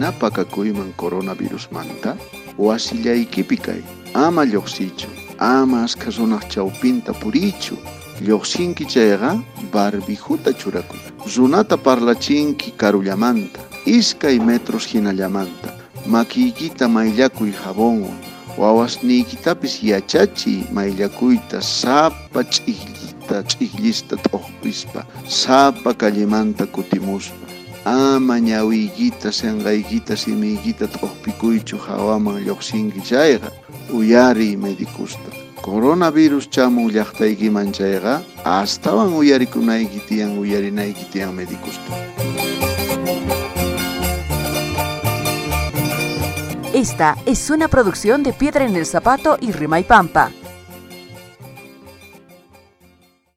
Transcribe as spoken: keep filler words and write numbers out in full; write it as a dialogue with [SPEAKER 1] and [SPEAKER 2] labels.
[SPEAKER 1] hina pakakuyman coronavirus manta, wasillaykipi kay, ama lluqsichu, ama askha runaq chawpinta purichu, lluqsinki chayqa barbijuta churakuy. Runata parlachinki karullamanta, iskay metros hinallamanta, makiykita mayllakuy jabonwan, wawasniykitapis yachachiy mayllakuyta sapa ch'ikllista ch'ikllista t'uqpispa, sapa kallimanta kutimuspa. Ama ñawiykita, sinqaykita, simiykita t'uqpikuychu hawaman lluqsinki chayqa, uyariy medikusta. Coronavirus chamun llaqtaykiman chayqa, astawan uyarikunayki tiyan, uyarinayki tiyan medikusta.
[SPEAKER 2] Esta es una producción de Piedra en el Zapato y Rimay Pampa.